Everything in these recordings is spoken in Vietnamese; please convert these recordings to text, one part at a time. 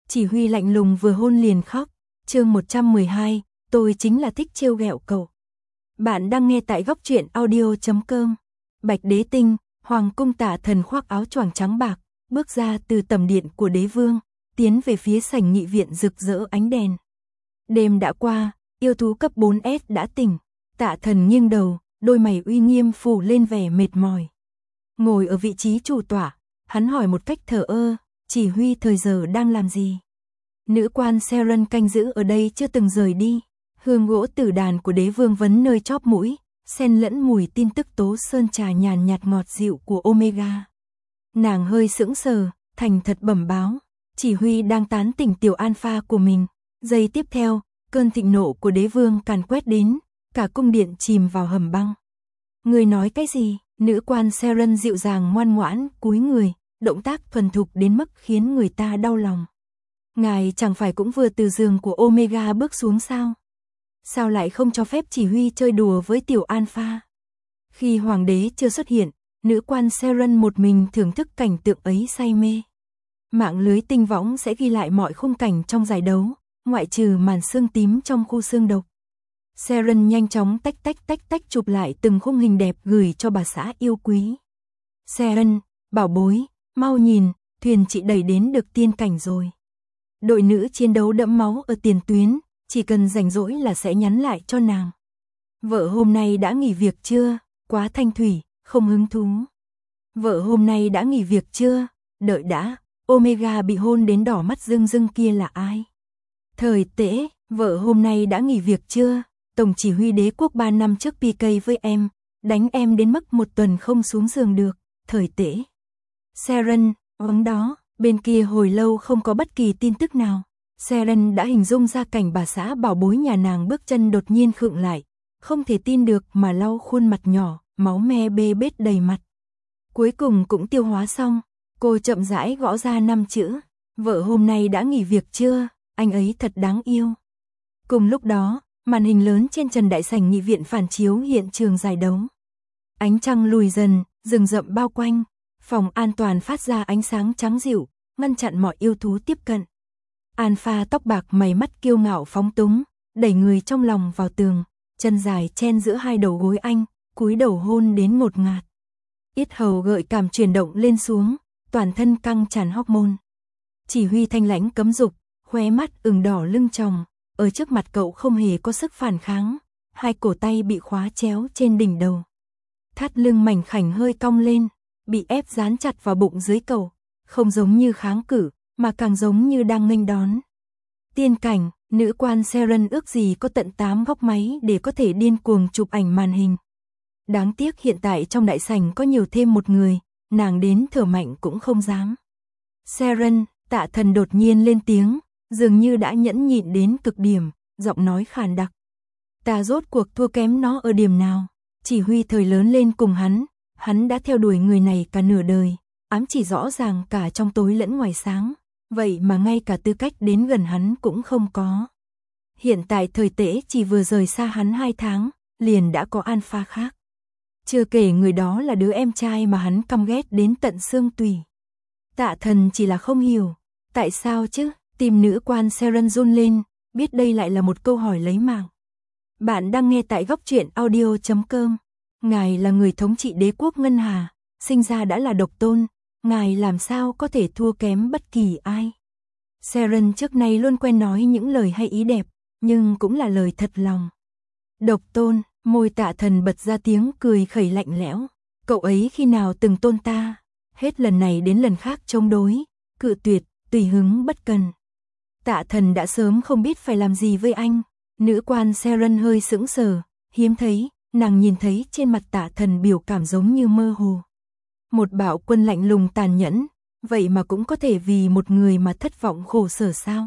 Chỉ huy lạnh lùng vừa hôn liền khóc. Chương 112, tôi chính là thích trêu ghẹo cậu. Bạn đang nghe tại góc truyện audio.com. Bạch Đế Tinh, hoàng cung Tạ Thần khoác áo choàng trắng bạc, bước ra từ tầm điện của đế vương, tiến về phía sảnh nghị viện rực rỡ ánh đèn. Đêm đã qua, yêu thú cấp 4S đã tỉnh. Tạ Thần nghiêng đầu, đôi mày uy nghiêm phủ lên vẻ mệt mỏi. Ngồi ở vị trí chủ tọa, hắn hỏi một cách thờ ơ, chỉ huy thời giờ đang làm gì? Nữ quan Seren canh giữ ở đây chưa từng rời đi. Hương gỗ tử đàn của đế vương vấn nơi chóp mũi, xen lẫn mùi tin tức tố sơn trà nhàn nhạt ngọt dịu của Omega. Nàng hơi sững sờ, thành thật bẩm báo, chỉ huy đang tán tỉnh tiểu alpha của mình. Giây tiếp theo, cơn thịnh nộ của đế vương càn quét đến, cả cung điện chìm vào hầm băng. Người nói cái gì? Nữ quan Seren dịu dàng ngoan ngoãn, cúi người, động tác thuần thục đến mức khiến người ta đau lòng. Ngài chẳng phải cũng vừa từ giường của Omega bước xuống sao? Sao lại không cho phép chỉ huy chơi đùa với tiểu alpha? Khi hoàng đế chưa xuất hiện, nữ quan Seren một mình thưởng thức cảnh tượng ấy say mê. Mạng lưới tinh võng sẽ ghi lại mọi khung cảnh trong giải đấu, ngoại trừ màn xương tím trong khu xương độc. Seren nhanh chóng tách chụp lại từng khung hình đẹp gửi cho bà xã yêu quý. Seren, bảo bối, mau nhìn, thuyền chị đẩy đến được tiên cảnh rồi. Đội nữ chiến đấu đẫm máu ở tiền tuyến, chỉ cần rảnh rỗi là sẽ nhắn lại cho nàng. Vợ hôm nay đã nghỉ việc chưa? Quá thanh thủy, không hứng thú. Vợ hôm nay đã nghỉ việc chưa? Đợi đã, Omega bị hôn đến đỏ mắt rưng rưng kia là ai? Thời Tễ, vợ hôm nay đã nghỉ việc chưa? Tổng chỉ huy đế quốc 3 năm trước PK với em, đánh em đến mức 1 tuần không xuống giường được. Thời Tễ. Seren, ống đó, bên kia hồi lâu không có bất kỳ tin tức nào. Seren đã hình dung ra cảnh bà xã bảo bối nhà nàng bước chân đột nhiên khựng lại, không thể tin được mà lau khuôn mặt nhỏ, máu me bê bết đầy mặt. Cuối cùng cũng tiêu hóa xong, cô chậm rãi gõ ra 5 chữ, vợ hôm nay đã nghỉ việc chưa, anh ấy thật đáng yêu. Cùng lúc đó, màn hình lớn trên trần đại sảnh nghị viện phản chiếu hiện trường giải đấu. Ánh trăng lùi dần, rừng rậm bao quanh, phòng an toàn phát ra ánh sáng trắng dịu, ngăn chặn mọi yêu thú tiếp cận. Alpha tóc bạc mày mắt kiêu ngạo phóng túng, đẩy người trong lòng vào tường, chân dài chen giữa hai đầu gối anh, cúi đầu hôn đến ngột ngạt. Yết hầu gợi cảm chuyển động lên xuống, toàn thân căng tràn hormone. Chỉ huy thanh lãnh cấm dục, khóe mắt ửng đỏ lưng tròng, ở trước mặt cậu không hề có sức phản kháng, hai cổ tay bị khóa chéo trên đỉnh đầu. Thắt lưng mảnh khảnh hơi cong lên, bị ép dán chặt vào bụng dưới cậu, không giống như kháng cự, mà càng giống như đang nghênh đón. Tiên cảnh, nữ quan Seren ước gì có tận 8 góc máy để có thể điên cuồng chụp ảnh màn hình. Đáng tiếc hiện tại trong đại sảnh có nhiều thêm một người, nàng đến thở mạnh cũng không dám. Seren, Tạ Thần đột nhiên lên tiếng, dường như đã nhẫn nhịn đến cực điểm, giọng nói khàn đặc. Ta rốt cuộc thua kém nó ở điểm nào? Chỉ huy thời lớn lên cùng hắn đã theo đuổi người này cả nửa đời, ám chỉ rõ ràng cả trong tối lẫn ngoài sáng, vậy mà ngay cả tư cách đến gần hắn cũng không có. Hiện tại Thời Tễ chỉ vừa rời xa hắn 2 tháng, liền đã có alpha khác. Chưa kể người đó là đứa em trai mà hắn căm ghét đến tận xương tủy. Tạ Thần chỉ là không hiểu, tại sao chứ? Tim nữ quan Seren run lên, biết đây lại là một câu hỏi lấy mạng. Bạn đang nghe tại góc truyện audio.com. Ngài là người thống trị đế quốc Ngân Hà, sinh ra đã là độc tôn, ngài làm sao có thể thua kém bất kỳ ai. Seren trước nay luôn quen nói những lời hay ý đẹp, nhưng cũng là lời thật lòng. Độc tôn, môi Tạ Thần bật ra tiếng cười khẩy lạnh lẽo. Cậu ấy khi nào từng tôn ta, hết lần này đến lần khác chống đối, cự tuyệt, tùy hứng bất cần. Tạ Thần đã sớm không biết phải làm gì với anh. Nữ quan Seren hơi sững sờ, hiếm thấy, nàng nhìn thấy trên mặt Tạ Thần biểu cảm giống như mơ hồ. Một bạo quân lạnh lùng tàn nhẫn, vậy mà cũng có thể vì một người mà thất vọng khổ sở sao?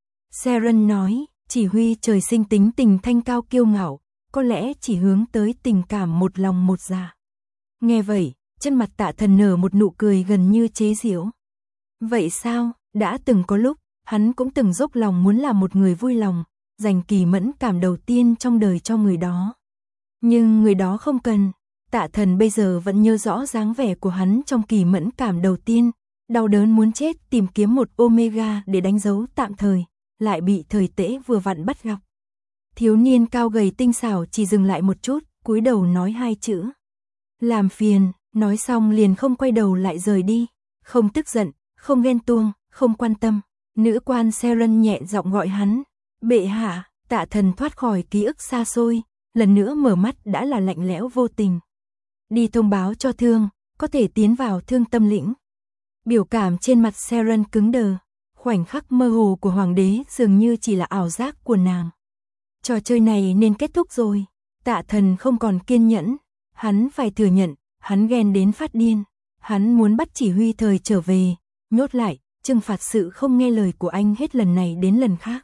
Seren nói, chỉ huy trời sinh tính tình thanh cao kiêu ngạo, có lẽ chỉ hướng tới tình cảm một lòng một dạ. Nghe vậy, trên mặt Tạ Thần nở một nụ cười gần như chế giễu. Vậy sao, đã từng có lúc, hắn cũng từng dốc lòng muốn làm một người vui lòng, dành kỳ mẫn cảm đầu tiên trong đời cho người đó. Nhưng người đó không cần. Tạ Thần bây giờ vẫn nhớ rõ dáng vẻ của hắn trong kỳ mẫn cảm đầu tiên, đau đớn muốn chết tìm kiếm một Omega để đánh dấu tạm thời, lại bị Thời Tễ vừa vặn bắt gặp. Thiếu niên cao gầy tinh xảo chỉ dừng lại một chút, cúi đầu nói hai chữ. Làm phiền, nói xong liền không quay đầu lại rời đi, không tức giận, không ghen tuông, không quan tâm. Nữ quan Seren nhẹ giọng gọi hắn, bệ hạ. Tạ Thần thoát khỏi ký ức xa xôi, lần nữa mở mắt đã là lạnh lẽo vô tình. Đi thông báo cho Thương, có thể tiến vào Thương Tâm lĩnh. Biểu cảm trên mặt Seren cứng đờ, khoảnh khắc mơ hồ của hoàng đế dường như chỉ là ảo giác của nàng. Trò chơi này nên kết thúc rồi. Tạ Thần không còn kiên nhẫn, hắn phải thừa nhận, hắn ghen đến phát điên. Hắn muốn bắt chỉ huy Thời trở về, nhốt lại, trừng phạt sự không nghe lời của anh hết lần này đến lần khác.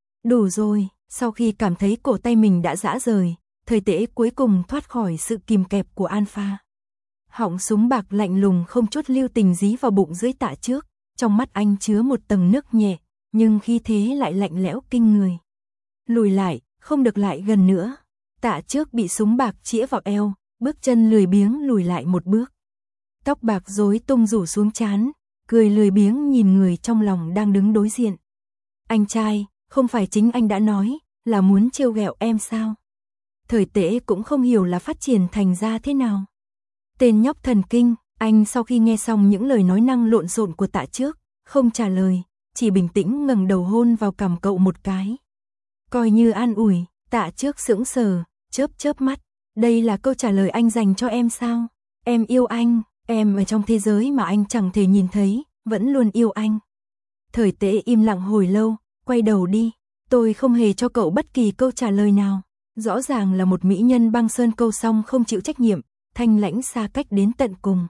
Đủ rồi, sau khi cảm thấy cổ tay mình đã rã rời, Thời Tễ cuối cùng thoát khỏi sự kìm kẹp của Alpha. Họng súng bạc lạnh lùng không chút lưu tình dí vào bụng dưới Tạ Trước, trong mắt anh chứa một tầng nước nhẹ, nhưng khí thế lại lạnh lẽo kinh người. Lùi lại, không được lại gần nữa. Tạ Trước bị súng bạc chĩa vào eo, bước chân lười biếng lùi lại một bước. Tóc bạc rối tung rủ xuống trán, cười lười biếng nhìn người trong lòng đang đứng đối diện. Anh trai, không phải chính anh đã nói là muốn trêu ghẹo em sao? Thời Tễ cũng không hiểu là phát triển thành ra thế nào. Tên nhóc thần kinh, anh sau khi nghe xong những lời nói năng lộn xộn của Tạ Trước, không trả lời, chỉ bình tĩnh ngẩng đầu hôn vào cằm cậu một cái. Coi như an ủi, Tạ Trước sững sờ, chớp mắt, đây là câu trả lời anh dành cho em sao? Em yêu anh, em ở trong thế giới mà anh chẳng thể nhìn thấy, vẫn luôn yêu anh. Thời Tễ im lặng hồi lâu, quay đầu đi, tôi không hề cho cậu bất kỳ câu trả lời nào. Rõ ràng là một mỹ nhân băng sơn câu xong không chịu trách nhiệm, thanh lãnh xa cách đến tận cùng.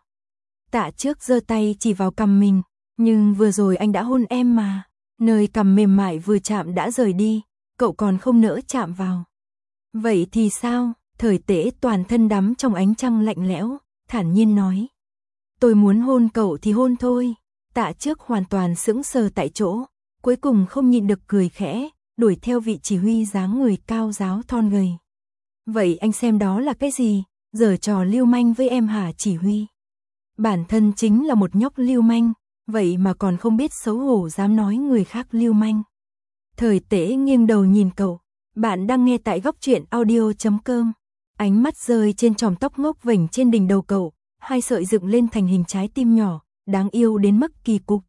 Tạ Trước giơ tay chỉ vào cằm mình, nhưng vừa rồi anh đã hôn em mà, nơi cằm mềm mại vừa chạm đã rời đi, cậu còn không nỡ chạm vào. Vậy thì sao? Thời Tễ toàn thân đắm trong ánh trăng lạnh lẽo, thản nhiên nói. Tôi muốn hôn cậu thì hôn thôi. Tạ Trước hoàn toàn sững sờ tại chỗ, cuối cùng không nhịn được cười khẽ, đuổi theo vị chỉ huy dáng người cao ráo thon gầy. Vậy anh xem đó là cái gì? Giở trò lưu manh với em hả chỉ huy? Bản thân chính là một nhóc lưu manh, vậy mà còn không biết xấu hổ dám nói người khác lưu manh. Thời Tễ nghiêng đầu nhìn cậu, bạn đang nghe tại Góc Truyện Audio.com. Ánh mắt rơi trên chòm tóc ngốc vểnh trên đỉnh đầu cậu, hai sợi dựng lên thành hình trái tim nhỏ, đáng yêu đến mức kỳ cục.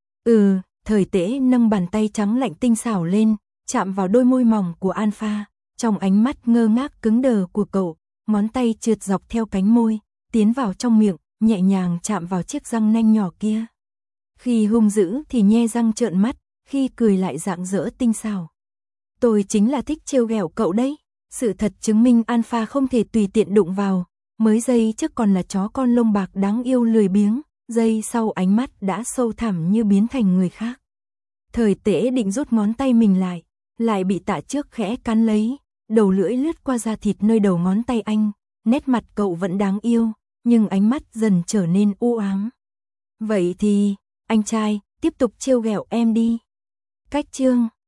Thời Tễ nâng bàn tay trắng lạnh tinh xảo lên, chạm vào đôi môi mỏng của Alpha, trong ánh mắt ngơ ngác cứng đờ của cậu, ngón tay trượt dọc theo cánh môi, tiến vào trong miệng, nhẹ nhàng chạm vào chiếc răng nanh nhỏ kia. Khi hung dữ thì nhe răng trợn mắt, khi cười lại rạng rỡ tinh xảo. Tôi chính là thích trêu ghẹo cậu đấy. Sự thật chứng minh Alpha không thể tùy tiện đụng vào, mới giây trước còn là chó con lông bạc đáng yêu lười biếng, giây sau ánh mắt đã sâu thẳm như biến thành người khác. Thời Tễ định rút ngón tay mình lại bị Tạ Trước khẽ cắn lấy, đầu lưỡi lướt qua da thịt nơi đầu ngón tay anh, nét mặt cậu vẫn đáng yêu, nhưng ánh mắt dần trở nên u ám. Vậy thì, anh trai, tiếp tục trêu ghẹo em đi. Cách chương